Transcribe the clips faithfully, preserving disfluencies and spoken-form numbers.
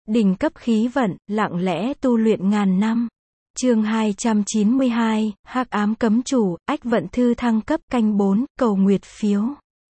Đỉnh cấp khí vận, lặng lẽ tu luyện ngàn năm. Chương hai trăm chín mươi hai, Hắc ám cấm chủ, ách vận thư thăng cấp canh bốn, cầu nguyệt phiếu.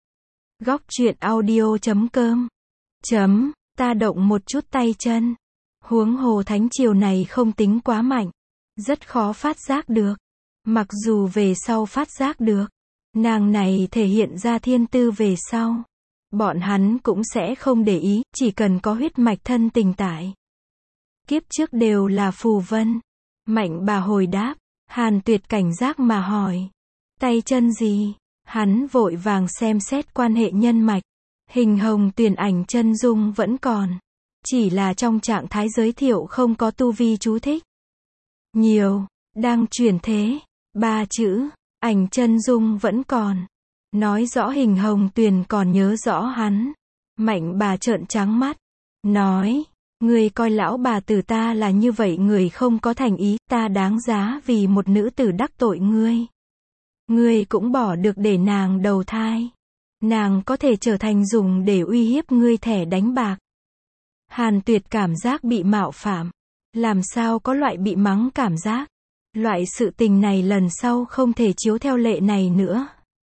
Góc truyện audio chấm com. Chấm, ta động một chút tay chân. Huống hồ thánh triều này không tính quá mạnh. Rất khó phát giác được. Mặc dù về sau phát giác được. Nàng này thể hiện ra thiên tư về sau. Bọn hắn cũng sẽ không để ý, chỉ cần có huyết mạch thân tình tại. Kiếp trước đều là phù vân. Mạnh bà hồi đáp, Hàn Tuyệt cảnh giác mà hỏi. Tay chân gì? Hắn vội vàng xem xét quan hệ nhân mạch. Hình hồng tuyển ảnh chân dung vẫn còn. Chỉ là trong trạng thái giới thiệu không có tu vi chú thích. Nhiều, đang chuyển thế. Ba chữ, ảnh chân dung vẫn còn. Nói rõ hình hồng tuyền còn nhớ rõ hắn. Mạnh bà trợn trắng mắt. Nói, người coi lão bà tử ta là như vậy, người không có thành ý, ta đáng giá vì một nữ tử đắc tội ngươi. Ngươi cũng bỏ được để nàng đầu thai. Nàng có thể trở thành dùng để uy hiếp ngươi thẻ đánh bạc. Hàn Tuyệt cảm giác bị mạo phạm. Làm sao có loại bị mắng cảm giác. Loại sự tình này lần sau không thể chiếu theo lệ này nữa.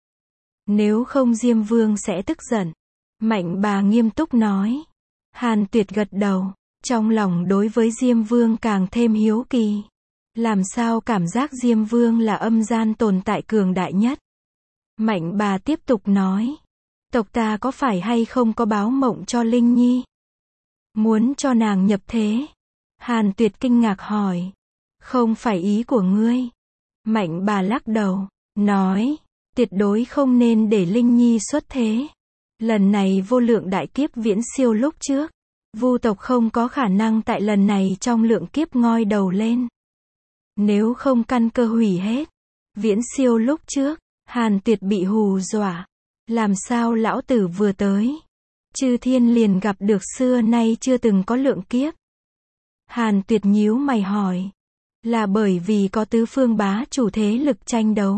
Nếu không Diêm Vương sẽ tức giận. Mạnh bà nghiêm túc nói. Hàn Tuyệt gật đầu. Trong lòng đối với Diêm Vương càng thêm hiếu kỳ. Làm sao cảm giác Diêm Vương là âm gian tồn tại cường đại nhất. Mạnh bà tiếp tục nói. Tộc ta có phải hay không có báo mộng cho Linh Nhi? Muốn cho nàng nhập thế? Hàn Tuyệt kinh ngạc hỏi. Không phải ý của ngươi. Mạnh bà lắc đầu. Nói. Tuyệt đối không nên để Linh Nhi xuất thế. Lần này vô lượng đại kiếp viễn siêu lúc trước. Vu tộc không có khả năng tại lần này trong lượng kiếp ngoi đầu lên. Nếu không căn cơ hủy hết. Viễn siêu lúc trước. Hàn Tuyệt bị hù dọa. Làm sao lão tử vừa tới. Chư thiên liền gặp được xưa nay chưa từng có lượng kiếp. Hàn Tuyệt nhíu mày hỏi. Là bởi vì có tứ phương bá chủ thế lực tranh đấu.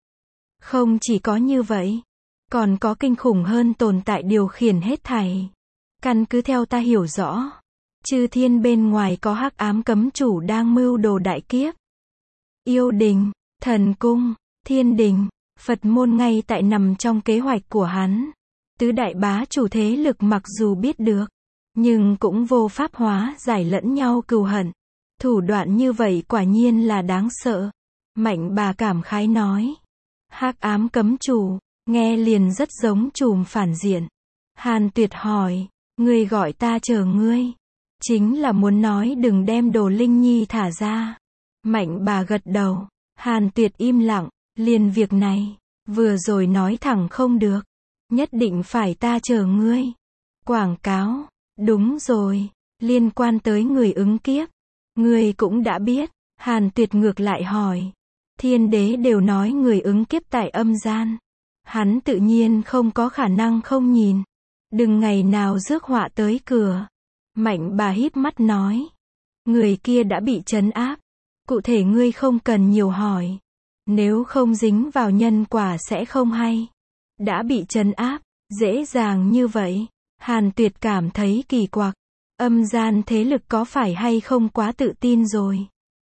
Không chỉ có như vậy. Còn có kinh khủng hơn tồn tại điều khiển hết thảy. Căn cứ theo ta hiểu rõ. Chư thiên bên ngoài có hắc ám cấm chủ đang mưu đồ đại kiếp. Yêu đình, thần cung, thiên đình, Phật môn ngay tại nằm trong kế hoạch của hắn. Tứ đại bá chủ thế lực mặc dù biết được. Nhưng cũng vô pháp hóa giải lẫn nhau cừu hận. Thủ đoạn như vậy quả nhiên là đáng sợ. Mạnh bà cảm khái nói. Hắc ám cấm chủ, nghe liền rất giống trùm phản diện. Hàn Tuyệt hỏi, ngươi gọi ta chờ ngươi. Chính là muốn nói đừng đem đồ Linh Nhi thả ra. Mạnh bà gật đầu. Hàn Tuyệt im lặng, liền việc này, vừa rồi nói thẳng không được. Nhất định phải ta chờ ngươi. Quảng cáo, đúng rồi, liên quan tới người ứng kiếp. Ngươi cũng đã biết. Hàn Tuyệt ngược lại hỏi. Thiên đế đều nói người ứng kiếp tại âm gian. Hắn tự nhiên không có khả năng không nhìn. Đừng ngày nào rước họa tới cửa. Mạnh bà híp mắt nói. Người kia đã bị trấn áp. Cụ thể ngươi không cần nhiều hỏi. Nếu không dính vào nhân quả sẽ không hay. Đã bị trấn áp, dễ dàng như vậy. Hàn Tuyệt cảm thấy kỳ quặc. Âm gian thế lực có phải hay không quá tự tin rồi.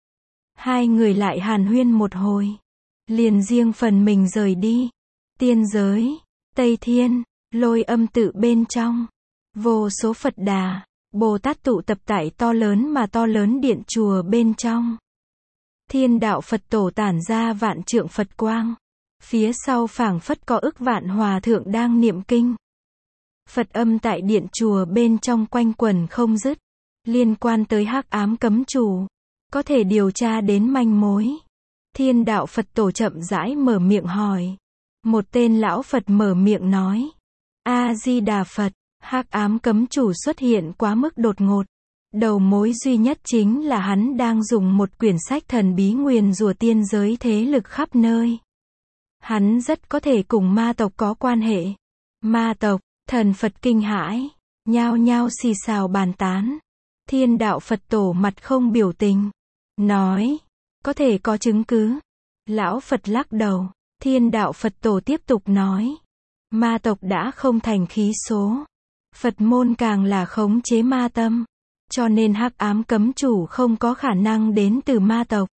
Hai người lại hàn huyên một hồi. Liền riêng phần mình rời đi. Tiên giới, Tây Thiên, Lôi Âm tự bên trong. Vô số Phật Đà, Bồ Tát tụ tập tại to lớn mà to lớn điện chùa bên trong. Thiên đạo Phật tổ tản ra vạn trượng Phật quang. Phía sau phảng phất có ức vạn hòa thượng đang niệm kinh. Phật âm tại điện chùa bên trong quanh quẩn không dứt. Liên quan tới hắc ám cấm chủ. Có thể điều tra đến manh mối. Thiên đạo Phật tổ chậm rãi mở miệng hỏi. Một tên lão Phật mở miệng nói. A-di-đà Phật, hắc ám cấm chủ xuất hiện quá mức đột ngột. Đầu mối duy nhất chính là hắn đang dùng một quyển sách thần bí nguyền rủa tiên giới thế lực khắp nơi. Hắn rất có thể cùng ma tộc có quan hệ. Ma tộc, thần Phật kinh hãi, nhao nhao xì xào bàn tán. Thiên đạo Phật tổ mặt không biểu tình. Nói, có thể có chứng cứ. Lão Phật lắc đầu. Thiên đạo Phật tổ tiếp tục nói. Ma tộc đã không thành khí số. Phật môn càng là khống chế ma tâm. cho nên hắc ám cấm chủ không có khả năng đến từ ma tộc.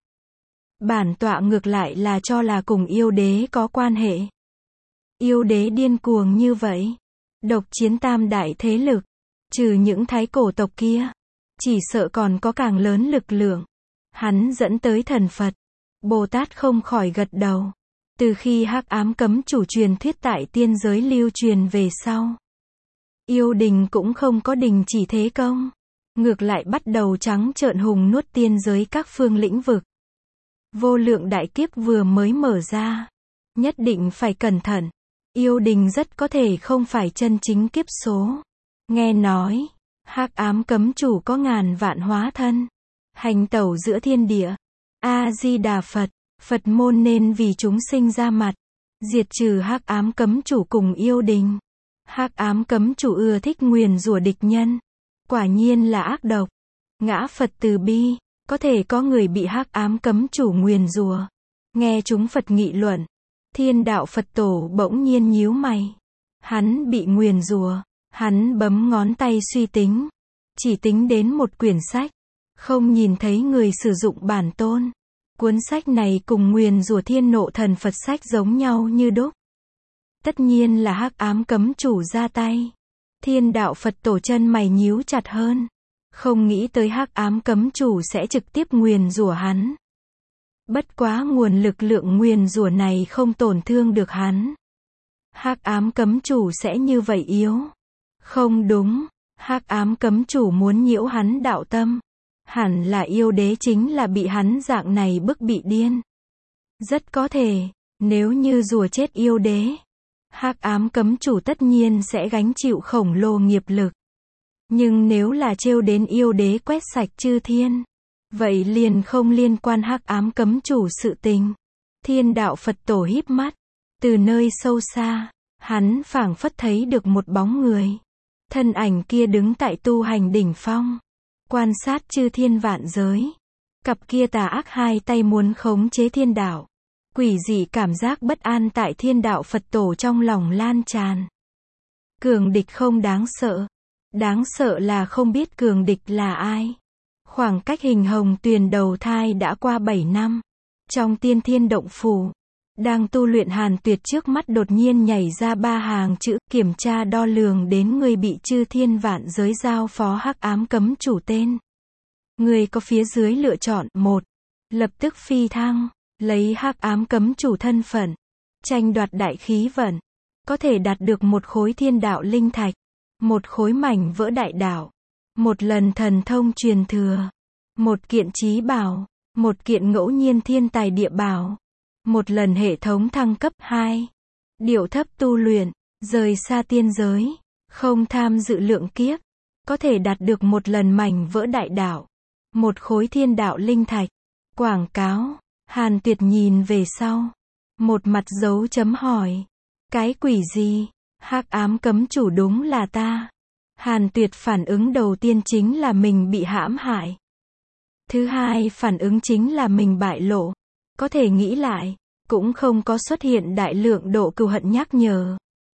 Bản tọa ngược lại là cho là cùng yêu đế có quan hệ. Yêu đế điên cuồng như vậy, độc chiến tam đại thế lực, trừ những thái cổ tộc kia, chỉ sợ còn có càng lớn lực lượng. Hắn dẫn tới thần Phật. Bồ Tát không khỏi gật đầu. Từ khi hắc ám cấm chủ truyền thuyết tại tiên giới lưu truyền về sau, yêu đình cũng không có đình chỉ thế công, ngược lại bắt đầu trắng trợn hùng nuốt tiên giới các phương lĩnh vực. Vô lượng đại kiếp vừa mới mở ra, nhất định phải cẩn thận. Yêu đình rất có thể không phải chân chính kiếp số. Nghe nói, hắc ám cấm chủ có ngàn vạn hóa thân, hành tẩu giữa thiên địa. A Di Đà Phật, Phật môn nên vì chúng sinh ra mặt, diệt trừ hắc ám cấm chủ cùng yêu đình. Hắc ám cấm chủ ưa thích nguyền rủa địch nhân, quả nhiên là ác độc. Ngã Phật từ bi, có thể có người bị hắc ám cấm chủ nguyền rủa. Nghe chúng Phật nghị luận, Thiên đạo Phật tổ bỗng nhiên nhíu mày. Hắn bị nguyền rủa, hắn bấm ngón tay suy tính, chỉ tính đến một quyển sách, không nhìn thấy người sử dụng bản tôn. Cuốn sách này cùng nguyền rủa thiên nộ thần Phật sách giống nhau như đúc. Tất nhiên là hắc ám cấm chủ ra tay. Thiên đạo Phật tổ chân mày nhíu chặt hơn, không nghĩ tới hắc ám cấm chủ sẽ trực tiếp nguyền rủa hắn. Bất quá nguồn lực lượng nguyền rủa này không tổn thương được hắn. Hắc ám cấm chủ sẽ như vậy yếu? Không đúng, hắc ám cấm chủ muốn nhiễu hắn đạo tâm. Hẳn là yêu đế chính là bị hắn dạng này bức bị điên. Rất có thể, nếu như rùa chết yêu đế, hắc ám cấm chủ tất nhiên sẽ gánh chịu khổng lồ nghiệp lực. Nhưng nếu là trêu đến yêu đế quét sạch chư thiên, vậy liền không liên quan hắc ám cấm chủ sự tình. Thiên đạo Phật tổ híp mắt, từ nơi sâu xa, hắn phảng phất thấy được một bóng người. Thân ảnh kia đứng tại tu hành đỉnh phong, quan sát chư thiên vạn giới. Cặp kia tà ác hai tay muốn khống chế thiên đạo. Quỷ dị cảm giác bất an tại thiên đạo Phật tổ trong lòng lan tràn. Cường địch không đáng sợ. Đáng sợ là không biết cường địch là ai. Khoảng cách hình hồng tuyền đầu thai đã qua bảy năm. Trong tiên thiên động phủ, đang tu luyện Hàn Tuyệt trước mắt đột nhiên nhảy ra ba hàng chữ kiểm tra đo lường đến người bị chư thiên vạn giới giao phó hắc ám cấm chủ tên. Người có phía dưới lựa chọn: một. Lập tức phi thăng, lấy hắc ám cấm chủ thân phận, tranh đoạt đại khí vận, có thể đạt được một khối thiên đạo linh thạch, một khối mảnh vỡ đại đạo, một lần thần thông truyền thừa, một kiện trí bảo, một kiện ngẫu nhiên thiên tài địa bảo, một lần hệ thống thăng cấp. Hai. Điệu thấp tu luyện, rời xa tiên giới, không tham dự lượng kiếp, có thể đạt được một lần mảnh vỡ đại đạo, một khối thiên đạo linh thạch. Quảng cáo. Hàn Tuyệt nhìn về sau, một mặt dấu chấm hỏi. Cái quỷ gì? Hắc ám cấm chủ đúng là ta. Hàn Tuyệt phản ứng đầu tiên chính là mình bị hãm hại. Thứ hai phản ứng chính là mình bại lộ. Có thể nghĩ lại, cũng không có xuất hiện đại lượng độ cừu hận nhắc nhở.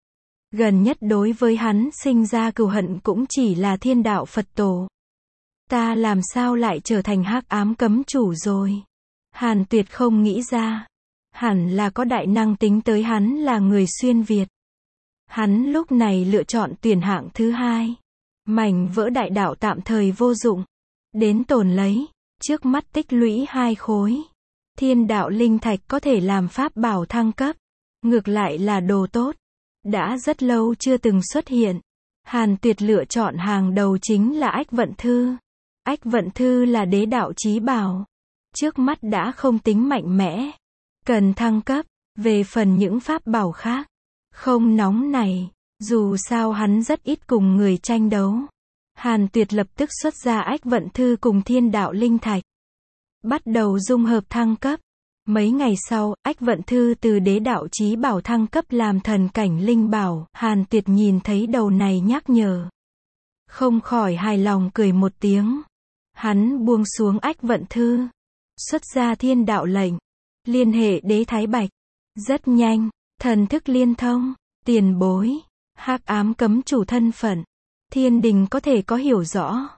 Gần nhất đối với hắn sinh ra cừu hận cũng chỉ là thiên đạo Phật tổ. Ta làm sao lại trở thành hắc ám cấm chủ rồi? Hàn Tuyệt không nghĩ ra. Hẳn là có đại năng tính tới hắn là người xuyên Việt. Hắn lúc này lựa chọn tuyển hạng thứ hai. Mảnh vỡ đại đạo tạm thời vô dụng. Đến tồn lấy, trước mắt tích lũy hai khối. Thiên đạo linh thạch có thể làm pháp bảo thăng cấp. Ngược lại là đồ tốt. Đã rất lâu chưa từng xuất hiện. Hàn Tuyệt lựa chọn hàng đầu chính là Ách Vận Thư. Ách Vận Thư là đế đạo chí bảo. Trước mắt đã không tính mạnh mẽ. Cần thăng cấp. Về phần những pháp bảo khác, không nóng này. Dù sao hắn rất ít cùng người tranh đấu. Hàn Tuyệt lập tức xuất ra Ách Vận Thư cùng thiên đạo linh thạch. Bắt đầu dung hợp thăng cấp. Mấy ngày sau, Ách Vận Thư từ đế đạo chí bảo thăng cấp làm thần cảnh linh bảo. Hàn Tuyệt nhìn thấy đầu này nhắc nhở, không khỏi hài lòng cười một tiếng. Hắn buông xuống Ách Vận Thư, xuất ra thiên đạo lệnh, liên hệ đế Thái Bạch. Rất nhanh, thần thức liên thông. Tiền bối, hắc ám cấm chủ thân phận, thiên đình có thể có hiểu rõ.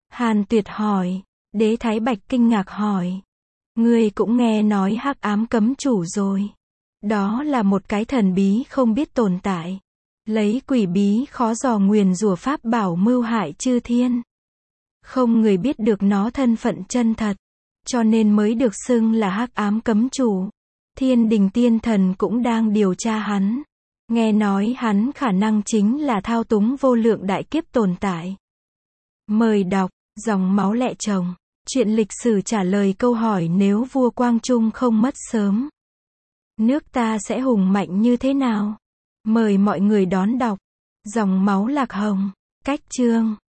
Hàn Tuyệt hỏi. Đế Thái Bạch kinh ngạc hỏi. Ngươi cũng nghe nói hắc ám cấm chủ rồi. Đó là một cái thần bí không biết tồn tại. Lấy quỷ bí khó dò nguyền rủa pháp bảo mưu hại chư thiên. Không người biết được nó thân phận chân thật. Cho nên mới được xưng là hắc ám cấm chủ. Thiên đình tiên thần cũng đang điều tra hắn. Nghe nói hắn khả năng chính là thao túng vô lượng đại kiếp tồn tại. Mời đọc, dòng máu lẹ chồng. Chuyện lịch sử trả lời câu hỏi nếu vua Quang Trung không mất sớm. Nước ta sẽ hùng mạnh như thế nào? Mời mọi người đón đọc. Dòng máu lạc hồng. Cách chương.